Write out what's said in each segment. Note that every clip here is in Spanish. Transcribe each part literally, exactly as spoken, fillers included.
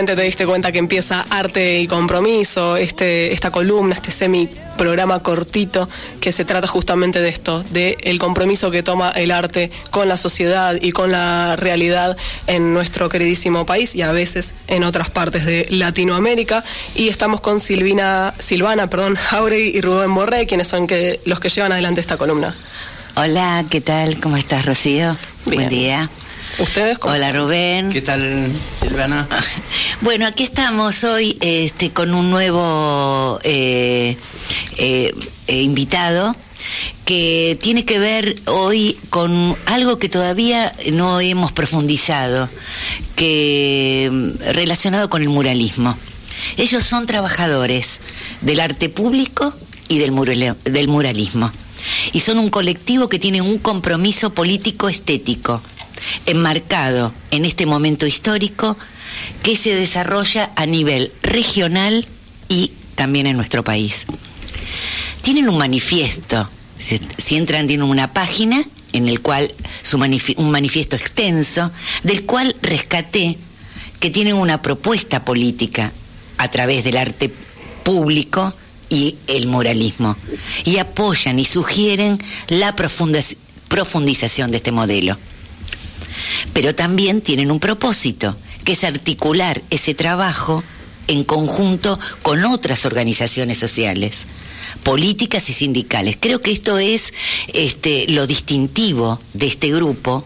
seguramente te diste cuenta que empieza Arte y Compromiso, este, esta columna, este semi programa cortito que se trata justamente de esto, de el compromiso que toma el arte con la sociedad y con la realidad en nuestro queridísimo país y a veces en otras partes de Latinoamérica. Y estamos con Silvina, Silvana, perdón, Jauregui y Rubén Borré, quienes son que, los que llevan adelante esta columna. Hola, ¿qué tal? ¿Cómo estás, Rocío? Bien. Buen día. ¿Ustedes cómo? Hola, Rubén. ¿Qué tal, Silvana? Bueno, aquí estamos hoy este, con un nuevo eh, eh, eh, invitado que tiene que ver hoy con algo que todavía no hemos profundizado, que relacionado con el muralismo. Ellos son trabajadores del arte público y del, mural, del muralismo. Y son un colectivo que tiene un compromiso político estético enmarcado en este momento histórico que se desarrolla a nivel regional y también en nuestro país. Tienen un manifiesto, si, si entran tienen una página en el cual su manifi- un manifiesto extenso del cual rescaté que tienen una propuesta política a través del arte público y el muralismo y apoyan y sugieren la profundiz- profundización de este modelo. Pero también tienen un propósito, que es articular ese trabajo en conjunto con otras organizaciones sociales, políticas y sindicales. Creo que esto es este, lo distintivo de este grupo,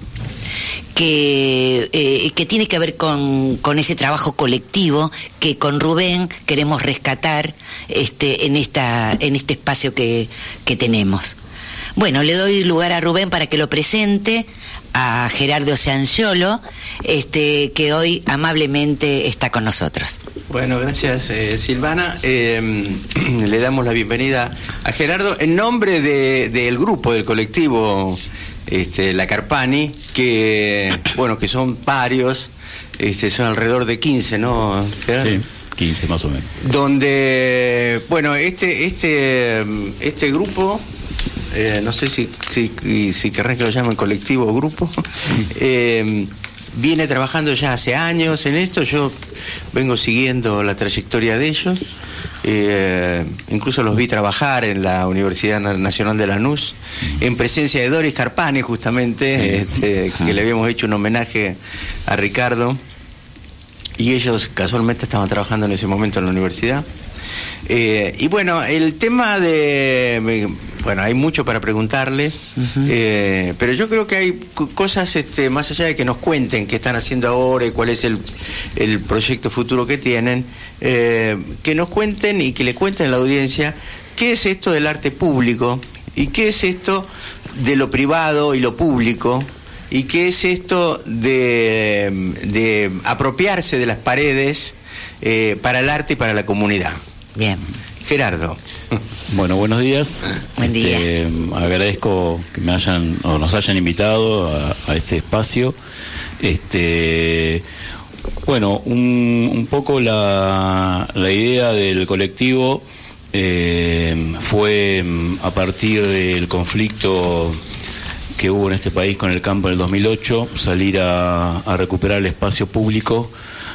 que, eh, que tiene que ver con, con ese trabajo colectivo que con Rubén queremos rescatar este, en, esta, en este espacio que, que tenemos. Bueno, le doy lugar a Rubén para que lo presente, a Gerardo Cianciolo, este, que hoy amablemente está con nosotros. Bueno, gracias, eh, Silvana. Eh, le damos la bienvenida a Gerardo en nombre de, del grupo, del colectivo este, La Carpani, que, bueno, que son varios, este, son alrededor de quince, ¿no, Gerardo? Sí, quince más o menos. Donde, bueno, este, este, este grupo... Eh, no sé si, si, si querrán que lo llamen colectivo o grupo, eh, viene trabajando ya hace años en esto. Yo vengo siguiendo la trayectoria de ellos, eh, incluso los vi trabajar en la Universidad Nacional de Lanús, en presencia de Doris Carpani, justamente, sí. este, que le habíamos hecho un homenaje a Ricardo, y ellos casualmente estaban trabajando en ese momento en la universidad. Eh, y bueno, el tema de... Bueno, hay mucho para preguntarles, uh-huh. eh, pero yo creo que hay cosas, este, más allá de que nos cuenten qué están haciendo ahora y cuál es el, el proyecto futuro que tienen, eh, que nos cuenten y que le cuenten a la audiencia qué es esto del arte público y qué es esto de lo privado y lo público y qué es esto de, de apropiarse de las paredes eh, para el arte y para la comunidad. Bien. Gerardo. Bueno, buenos días. Buen día. Este, agradezco que me hayan o nos hayan invitado a, a este espacio. Este, bueno, un, un poco la, la idea del colectivo eh, fue a partir del conflicto que hubo en este país con el campo en el dos mil ocho, salir a, a recuperar el espacio público,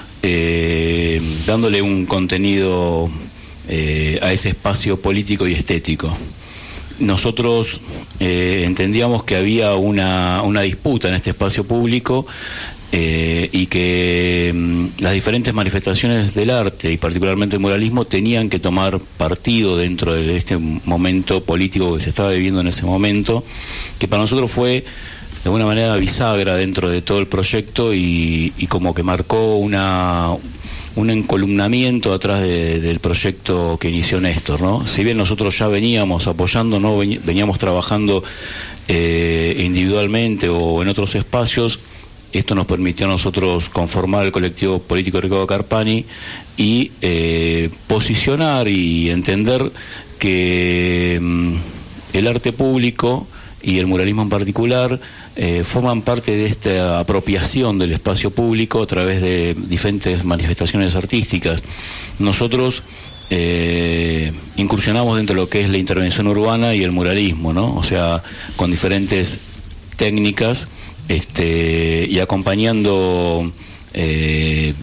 eh, dándole un contenido Eh, a ese espacio político y estético. Nosotros eh, entendíamos que había una, una disputa en este espacio público eh, y que mm, las diferentes manifestaciones del arte y particularmente el muralismo tenían que tomar partido dentro de este momento político que se estaba viviendo en ese momento, que para nosotros fue de alguna manera bisagra dentro de todo el proyecto y, y como que marcó una... un encolumnamiento atrás de, del proyecto que inició Néstor, ¿no? Si bien nosotros ya veníamos apoyando, no veníamos trabajando eh, individualmente o en otros espacios, esto nos permitió a nosotros conformar el colectivo político Ricardo Carpani y eh, posicionar y entender que mm, el arte público y el muralismo en particular eh, forman parte de esta apropiación del espacio público a través de diferentes manifestaciones artísticas. Nosotros eh, incursionamos dentro de lo que es la intervención urbana y el muralismo, ¿no? O sea, con diferentes técnicas este, y acompañando eh,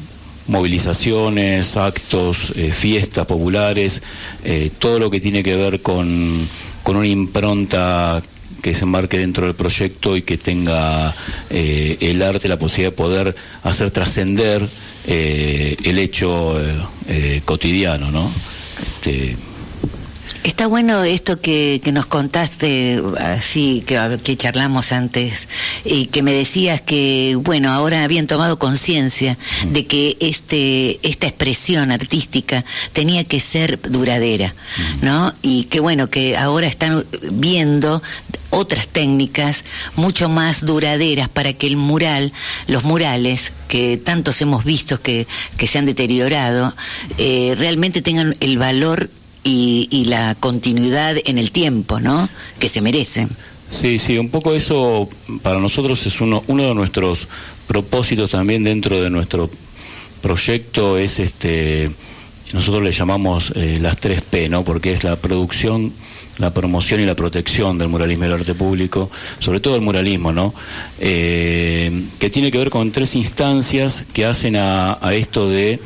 movilizaciones, actos, eh, fiestas populares, eh, todo lo que tiene que ver con, con una impronta que se embarque dentro del proyecto y que tenga eh, el arte la posibilidad de poder hacer trascender eh, el hecho eh, eh, cotidiano, ¿no? Este, Está bueno esto que, que nos contaste, así que, que charlamos antes, y que me decías que, bueno, ahora habían tomado conciencia mm. de que este esta expresión artística tenía que ser duradera, mm. ¿no? Y que, bueno, que ahora están viendo otras técnicas mucho más duraderas para que el mural, los murales que tantos hemos visto que, que se han deteriorado, eh, realmente tengan el valor Y, y la continuidad en el tiempo, ¿no?, que se merecen. Sí, sí, un poco eso para nosotros es uno, uno de nuestros propósitos también dentro de nuestro proyecto, es este, nosotros le llamamos eh, las tres P, ¿no?, porque es la producción, la promoción y la protección del muralismo y el arte público, sobre todo el muralismo, ¿no?, eh, que tiene que ver con tres instancias que hacen a, a esto de...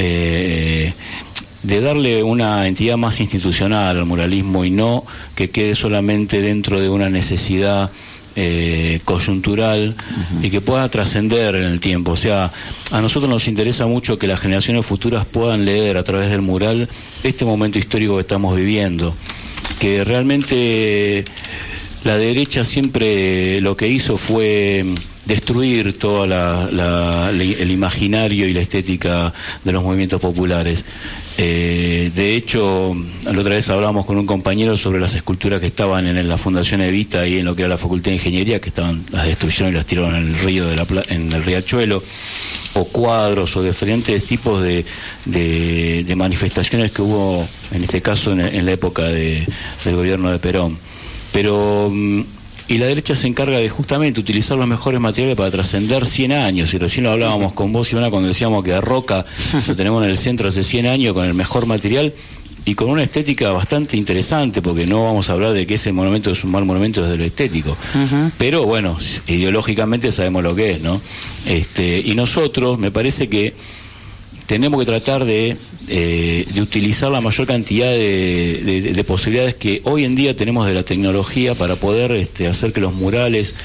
Eh, de darle una entidad más institucional al muralismo y no que quede solamente dentro de una necesidad eh, coyuntural uh-huh. y que pueda trascender en el tiempo. O sea, a nosotros nos interesa mucho que las generaciones futuras puedan leer a través del mural este momento histórico que estamos viviendo, que realmente la derecha siempre lo que hizo fue destruir todo la, la, el imaginario y la estética de los movimientos populares. Eh, de hecho, la otra vez hablábamos con un compañero sobre las esculturas que estaban en la Fundación Evita y en lo que era la Facultad de Ingeniería, que estaban, las destruyeron y las tiraron en el río de la, en el riachuelo, o cuadros o diferentes tipos de, de, de manifestaciones que hubo, en este caso en, en la época de, del gobierno de Perón. Pero y la derecha se encarga de justamente utilizar los mejores materiales para trascender cien años, y recién lo hablábamos con vos, Ivana, cuando decíamos que a Roca lo tenemos en el centro hace cien años con el mejor material y con una estética bastante interesante, porque no vamos a hablar de que ese monumento es un mal monumento desde lo estético, uh-huh. pero bueno, ideológicamente sabemos lo que es, ¿no? Este, y nosotros, me parece que tenemos que tratar de, eh, de utilizar la mayor cantidad de, de, de posibilidades que hoy en día tenemos de la tecnología para poder este, hacer que los murales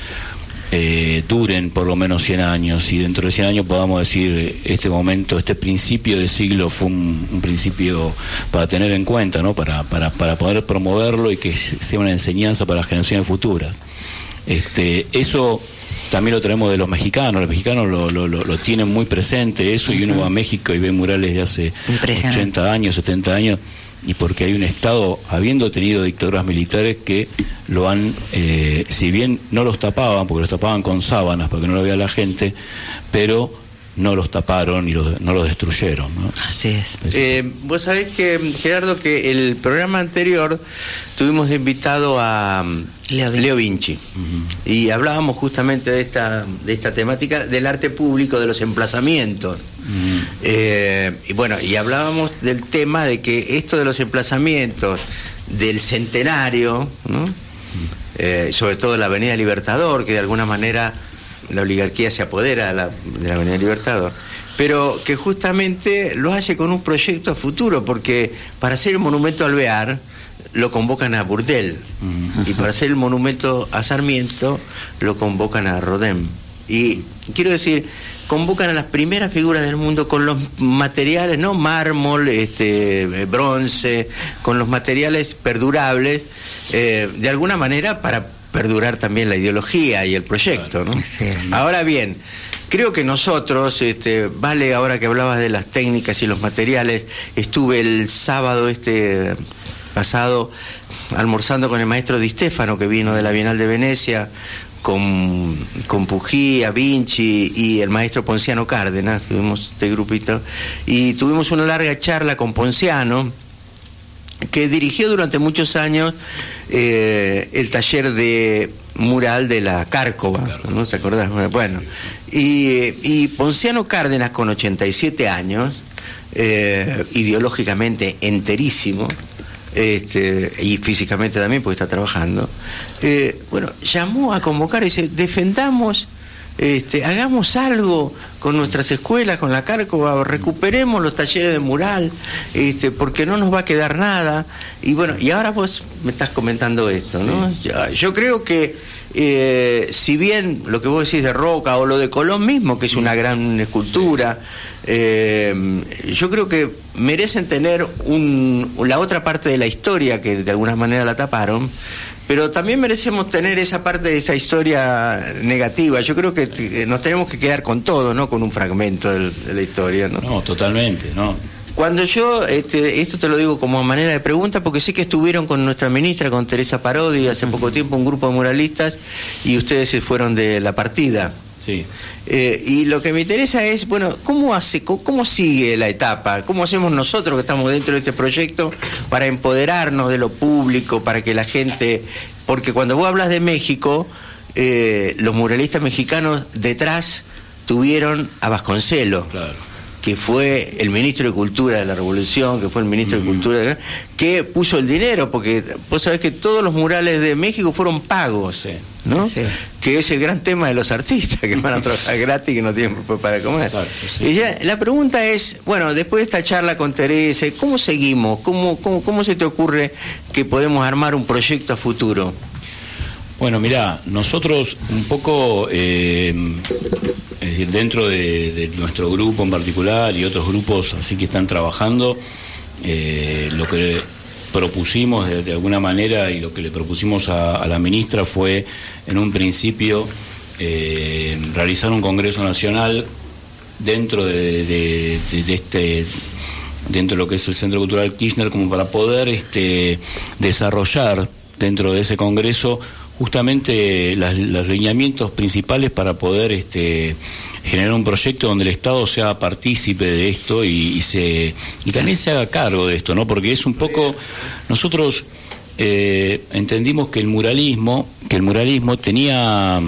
eh, duren por lo menos cien años, y dentro de cien años podamos decir este momento, este principio de siglo fue un, un principio para tener en cuenta, ¿no?, para, para, para poder promoverlo y que sea una enseñanza para las generaciones futuras. Este, eso también lo traemos de los mexicanos, los mexicanos lo, lo, lo, lo tienen muy presente eso, y uno va a México y ve murales de hace ochenta años, setenta años, y porque hay un Estado, habiendo tenido dictaduras militares, que lo han, eh, si bien no los tapaban, porque los tapaban con sábanas para que no lo vea la gente, pero no los taparon y los, no los destruyeron, ¿no? Así es. Eh, vos sabés que, Gerardo, que el programa anterior tuvimos de invitado a Leo Vinci, Leo Vinci. Uh-huh. Y hablábamos justamente de esta, de esta temática del arte público, de los emplazamientos. Uh-huh. Eh, y bueno, y hablábamos del tema de que esto de los emplazamientos del centenario, ¿no? Uh-huh. eh, sobre todo la Avenida Libertador, que de alguna manera la oligarquía se apodera de la, de la Avenida Libertador, pero que justamente lo hace con un proyecto a futuro, porque para hacer el monumento a Alvear lo convocan a Burdel, uh-huh. y para hacer el monumento a Sarmiento lo convocan a Rodin. Y quiero decir, convocan a las primeras figuras del mundo con los materiales, no mármol, este, bronce, con los materiales perdurables, eh, de alguna manera para perdurar también la ideología y el proyecto, ¿no? Sí, sí. Ahora bien, creo que nosotros, este, vale, ahora que hablabas de las técnicas y los materiales, estuve el sábado este pasado almorzando con el maestro Di Stefano, que vino de la Bienal de Venecia, con, con Pugía, Vinci y el maestro Ponciano Cárdenas, tuvimos este grupito, y tuvimos una larga charla con Ponciano, que dirigió durante muchos años eh, el taller de mural de la Cárcova, ¿no? ¿Se acordás? Bueno, y, y Ponciano Cárdenas, con ochenta y siete años, eh, ideológicamente enterísimo, este, y físicamente también, porque está trabajando, eh, bueno, llamó a convocar y dice: defendamos este, hagamos algo con nuestras escuelas, con la Cárcova, recuperemos los talleres de mural, este, porque no nos va a quedar nada. Y bueno, y ahora vos me estás comentando esto, ¿no? Sí. Yo, yo creo que eh, si bien lo que vos decís de Roca o lo de Colón mismo, que es una gran escultura, eh, yo creo que merecen tener un, la otra parte de la historia, que de alguna manera la taparon, pero también merecemos tener esa parte de esa historia negativa. Yo creo que nos tenemos que quedar con todo, no con un fragmento de, de la historia, ¿no? No, totalmente, ¿no? Cuando yo, este, esto te lo digo como manera de pregunta, porque sé que estuvieron con nuestra ministra, con Teresa Parodi, hace poco tiempo, un grupo de muralistas, y ustedes se fueron de la partida. Sí. Eh, y lo que me interesa es, bueno, ¿cómo hace, cómo, cómo sigue la etapa? ¿Cómo hacemos nosotros que estamos dentro de este proyecto para empoderarnos de lo público, para que la gente... Porque cuando vos hablas de México, eh, los muralistas mexicanos detrás tuvieron a Vasconcelos. Claro. Que fue el ministro de Cultura de la Revolución, que fue el ministro uh-huh. de Cultura, de... que puso el dinero, porque vos sabés que todos los murales de México fueron pagos, ¿no? Sí. Que es el gran tema de los artistas, que van a trabajar gratis y que no tienen para comer. Exacto, sí, y ya, sí. La pregunta es, bueno, después de esta charla con Teresa, ¿cómo seguimos? ¿Cómo, cómo, cómo se te ocurre que podemos armar un proyecto a futuro? Bueno, mirá, nosotros un poco, eh, es decir, dentro de, de nuestro grupo en particular y otros grupos así que están trabajando, eh, lo que propusimos de, de alguna manera y lo que le propusimos a, a la ministra fue, en un principio, eh, realizar un congreso nacional dentro de, de, de, de este... dentro de lo que es el Centro Cultural Kirchner, como para poder este, desarrollar dentro de ese congreso justamente las, los lineamientos principales para poder este, generar un proyecto donde el Estado sea partícipe de esto y, y se y también se haga cargo de esto, ¿no? Porque es un poco, nosotros eh, entendimos que el muralismo, que el muralismo tenía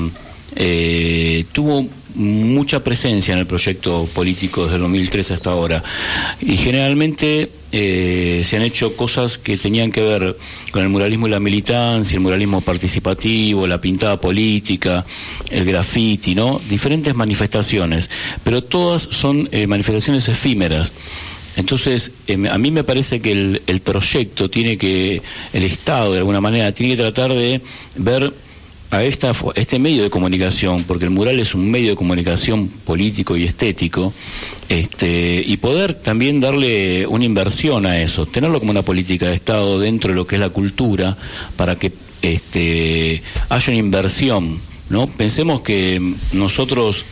eh, tuvo mucha presencia en el proyecto político desde el dos mil tres hasta ahora, y generalmente eh, se han hecho cosas que tenían que ver con el muralismo y la militancia, el muralismo participativo, la pintada política, el graffiti, ¿no? Diferentes manifestaciones, pero todas son eh, manifestaciones efímeras. Entonces, eh, a mí me parece que el, el proyecto tiene que, el Estado de alguna manera tiene que tratar de ver a esta, este medio de comunicación, porque el mural es un medio de comunicación político y estético, este, y poder también darle una inversión a eso, tenerlo como una política de Estado dentro de lo que es la cultura, para que este, haya una inversión, ¿no? Pensemos que nosotros,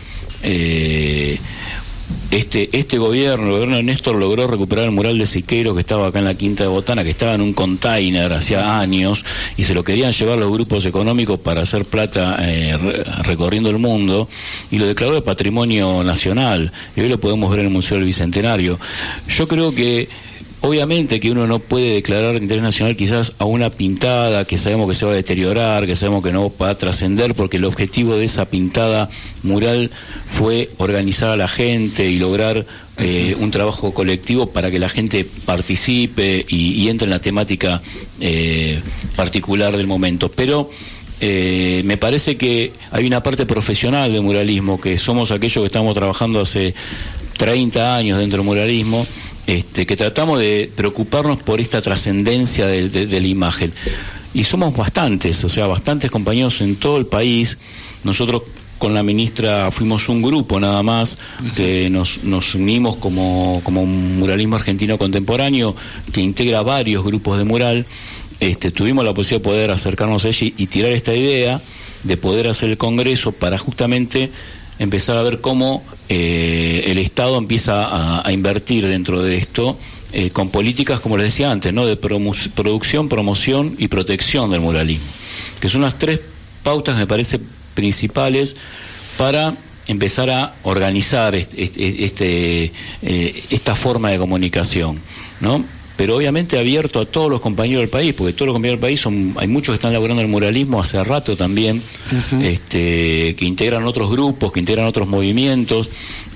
eh, Este, este gobierno, el gobierno de Néstor, logró recuperar el mural de Siqueiros, que estaba acá en la Quinta de Botana, que estaba en un container hacía años, y se lo querían llevar los grupos económicos para hacer plata eh, re, recorriendo el mundo, y lo declaró de Patrimonio Nacional, y hoy lo podemos ver en el Museo del Bicentenario. Yo creo que obviamente que uno no puede declarar de interés nacional quizás a una pintada que sabemos que se va a deteriorar, que sabemos que no va a trascender, porque el objetivo de esa pintada mural fue organizar a la gente y lograr eh, un trabajo colectivo para que la gente participe y, y entre en la temática eh, particular del momento. Pero eh, me parece que hay una parte profesional del muralismo, que somos aquellos que estamos trabajando hace treinta años dentro del muralismo, Este, que tratamos de preocuparnos por esta trascendencia de, de, de la imagen. Y somos bastantes, o sea, bastantes compañeros en todo el país. Nosotros con la ministra fuimos un grupo nada más, que nos, nos unimos como, como un muralismo argentino contemporáneo, que integra varios grupos de mural. Este, tuvimos la posibilidad de poder acercarnos a ella y, y tirar esta idea de poder hacer el congreso para justamente empezar a ver cómo eh, el Estado empieza a, a invertir dentro de esto eh, con políticas, como les decía antes, ¿no? De promo producción, promoción y protección del muralismo, que son las tres pautas que me parecen principales para empezar a organizar este, este, este, eh, esta forma de comunicación, ¿no? Pero obviamente abierto a todos los compañeros del país, porque todos los compañeros del país son, hay muchos que están laburando el muralismo hace rato también, uh-huh. este, que integran otros grupos, que integran otros movimientos,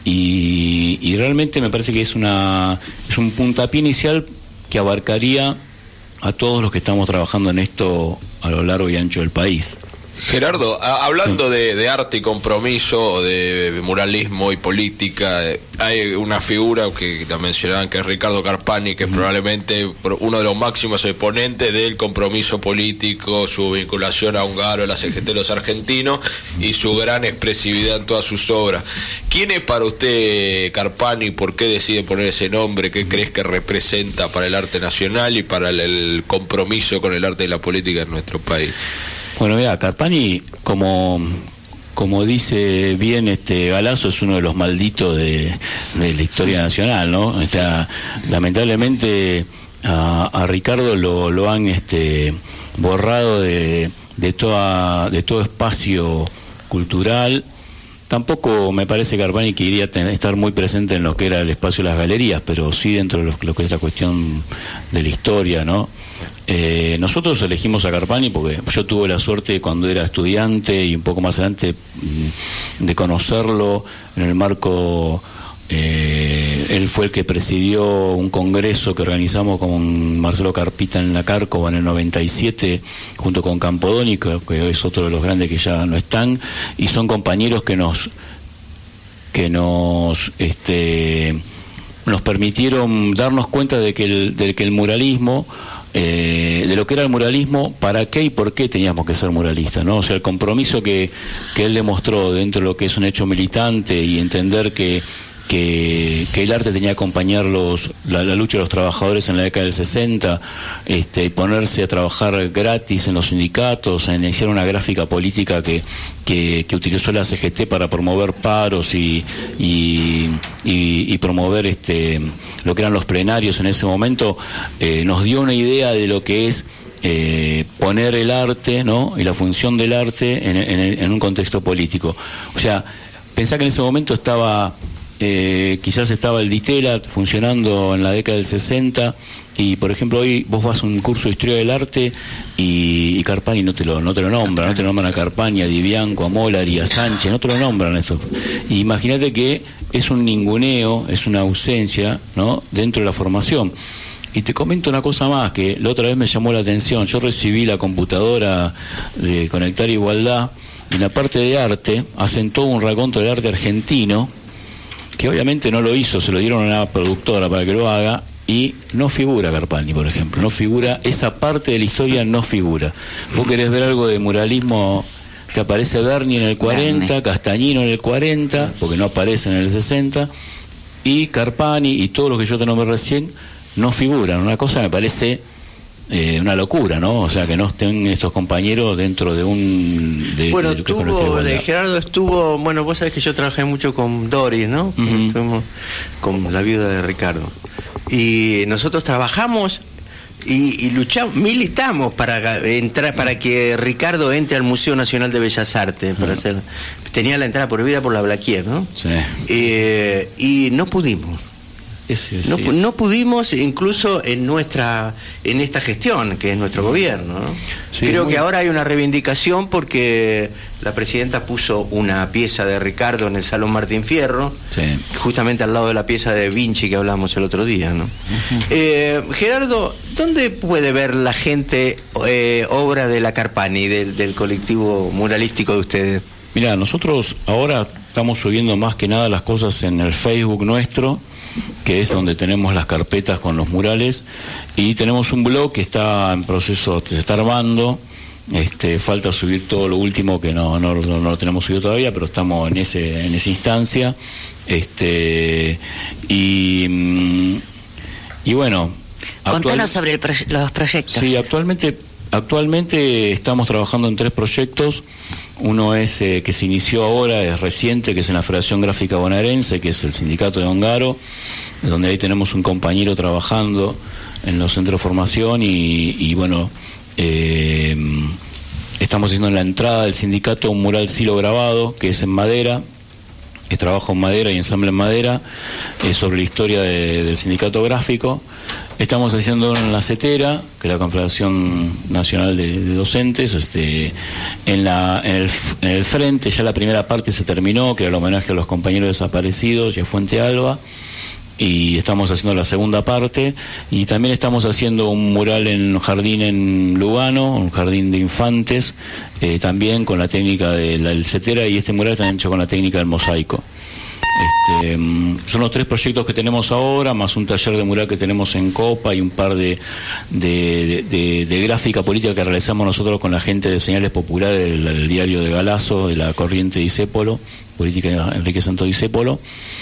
y, y realmente me parece que es una es un puntapié inicial que abarcaría a todos los que estamos trabajando en esto a lo largo y ancho del país. Gerardo, a, hablando de, de arte y compromiso, de muralismo y política, eh, hay una figura que la mencionaban, que es Ricardo Carpani, que es probablemente uno de los máximos exponentes del compromiso político, su vinculación a Ungaro, a la C G T, los argentinos, y su gran expresividad en todas sus obras. ¿Quién es para usted Carpani? ¿Por qué decide poner ese nombre? ¿Qué crees que representa para el arte nacional y para el, el compromiso con el arte y la política en nuestro país? Bueno, mira, Carpani, como, como dice bien este Galazo, es uno de los malditos de, de la historia nacional, ¿no? O sea, lamentablemente a, a Ricardo lo, lo han este, borrado de, de, toda, de todo espacio cultural. Tampoco me parece que Carpani quería tener, estar muy presente en lo que era el espacio de las galerías, pero sí dentro de lo, lo que es la cuestión de la historia, ¿no? Eh, nosotros elegimos a Carpani porque yo tuve la suerte cuando era estudiante y un poco más adelante de conocerlo en el marco, eh, él fue el que presidió un congreso que organizamos con Marcelo Carpita en la Cárcova en el noventa y siete junto con Campodoni, que, que es otro de los grandes que ya no están, y son compañeros que nos que nos este nos permitieron darnos cuenta de que el, de que el muralismo Eh, de lo que era el muralismo, para qué y por qué teníamos que ser muralistas, ¿no? O sea, el compromiso que, que él demostró dentro de lo que es un hecho militante y entender que, que, que el arte tenía que acompañar los, la, la lucha de los trabajadores en la década del sesenta, este, ponerse a trabajar gratis en los sindicatos, a iniciar una gráfica política que, que, que utilizó la C G T para promover paros y, y, y, y promover este lo que eran los plenarios en ese momento, eh, nos dio una idea de lo que es eh, poner el arte, ¿no? Y la función del arte en, en, en un contexto político. O sea, pensá que en ese momento estaba, eh, quizás estaba el Ditela funcionando en la década del sesenta, y por ejemplo hoy vos vas a un curso de historia del arte y, y Carpani no te lo no te lo nombran, no te nombran a Carpani, a Di Bianco, a Molari, a Sánchez, no te lo nombran esto. Y imagínate que es un ninguneo, es una ausencia, ¿no? Dentro de la formación. Y te comento una cosa más que la otra vez me llamó la atención. Yo recibí la computadora de Conectar Igualdad y en la parte de arte hacen todo un raconto del arte argentino, que obviamente no lo hizo, se lo dieron a una productora para que lo haga, y no figura Carpani, por ejemplo, no figura, esa parte de la historia no figura. Vos querés ver algo de muralismo, te aparece Berni en el cuarenta, Castañino en el cuarenta, porque no aparece en el sesenta, y Carpani y todo lo que yo te nombré recién no figuran. Una cosa me parece eh, una locura, ¿no? O sea, que no estén estos compañeros dentro de un... De, bueno, de tuvo, de Gerardo estuvo, bueno, vos sabés que yo trabajé mucho con Doris, ¿no? Uh-huh. Estuvimos con la viuda de Ricardo. Y nosotros trabajamos y, y luchamos, militamos para entrar, para que Ricardo entre al Museo Nacional de Bellas Artes, para uh-huh. hacer, tenía la entrada prohibida por la Blaquier, ¿no? Sí. Eh, y no pudimos. Sí, sí, no, sí. no pudimos, incluso en nuestra en esta gestión, que es nuestro gobierno, ¿no? Sí, creo muy... que ahora hay una reivindicación porque la presidenta puso una pieza de Ricardo en el Salón Martín Fierro, sí. justamente al lado de la pieza de Vinci que hablamos el otro día, ¿no? Uh-huh. eh, Gerardo, ¿dónde puede ver la gente eh, obra de la Carpani, del, del colectivo muralístico de ustedes? Mira, nosotros ahora estamos subiendo más que nada las cosas en el Facebook nuestro, que es donde tenemos las carpetas con los murales, y tenemos un blog que está en proceso, se está armando, este, falta subir todo lo último que no, no, no, no lo tenemos subido todavía, pero estamos en ese en esa instancia, este y, y bueno, contanos actual, sobre el proye- los proyectos. Sí, actualmente actualmente estamos trabajando en tres proyectos. Uno es eh, que se inició ahora, es reciente, que es en la Federación Gráfica Bonaerense, que es el sindicato de Ongaro, donde ahí tenemos un compañero trabajando en los centros de formación y, y bueno, eh, estamos haciendo en la entrada del sindicato un mural silo grabado, que es en madera, es trabajo en madera y ensamble en madera, eh, sobre la historia de, del sindicato gráfico. Estamos haciendo en la CETERA, que es la Confederación Nacional de, de Docentes, este, en, la, en, el, en el frente ya la primera parte se terminó, que era el homenaje a los compañeros desaparecidos y a Fuente Alba, y estamos haciendo la segunda parte, y también estamos haciendo un mural en un jardín en Lugano, un jardín de infantes, eh, también con la técnica de la cetera, y este mural está hecho con la técnica del mosaico. Este, son los tres proyectos que tenemos ahora, más un taller de mural que tenemos en Copa y un par de, de, de, de, de gráfica política que realizamos nosotros con la gente de Señales Populares del, del diario de Galazo, de la corriente de Discépolo, política de Enrique Santo Discépolo.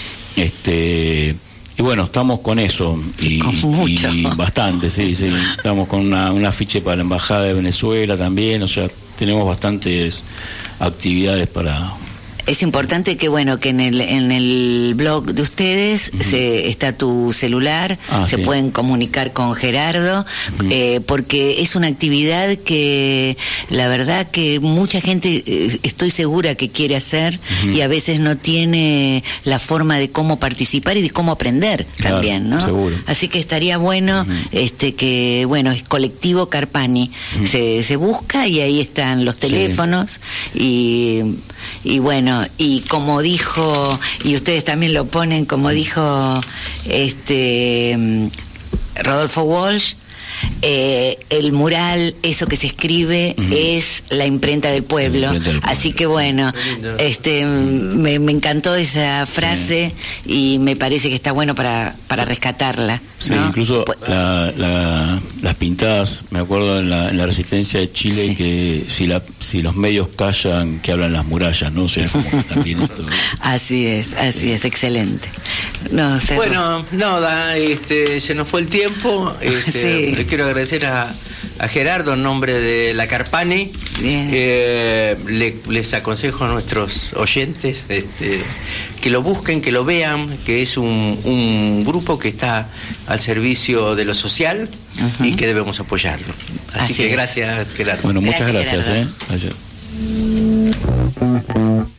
Este, y bueno, estamos con eso y, y bastante, sí, sí. Estamos con una, un afiche para la Embajada de Venezuela también, o sea, tenemos bastantes actividades para... Es importante que, bueno, que en el en el blog de ustedes uh-huh. se, está tu celular, ah, se sí. pueden comunicar con Gerardo, uh-huh. eh, porque es una actividad que la verdad que mucha gente, eh, estoy segura que quiere hacer uh-huh. y a veces no tiene la forma de cómo participar y de cómo aprender claro, también, ¿no? Seguro. Así que estaría bueno uh-huh. este que, bueno, es Colectivo Carpani, uh-huh. se, se busca y ahí están los teléfonos sí. y, y bueno, y como dijo, y ustedes también lo ponen, como dijo este Rodolfo Walsh, eh, el mural, eso que se escribe, uh-huh. es la imprenta del pueblo. Imprenta del pueblo. Así que bueno, este me, me encantó esa frase sí. y me parece que está bueno para, para rescatarla. Sí, ¿no? Incluso pues, la, la, las pintadas, me acuerdo en la, en la Resistencia de Chile, sí. que si la, si los medios callan, que hablan las murallas, ¿no? O sea, como también esto. Así es, así sí. es, excelente. No, bueno, nada, este, se nos fue el tiempo. Este, sí. Le quiero agradecer a, a Gerardo en nombre de la Carpani. Eh, le, les aconsejo a nuestros oyentes este, que lo busquen, que lo vean, que es un, un grupo que está al servicio de lo social uh-huh. y que debemos apoyarlo. Así, Así que es. Gracias, Gerardo. Bueno, muchas gracias, gracias. Gerardo. ¿eh? Gracias.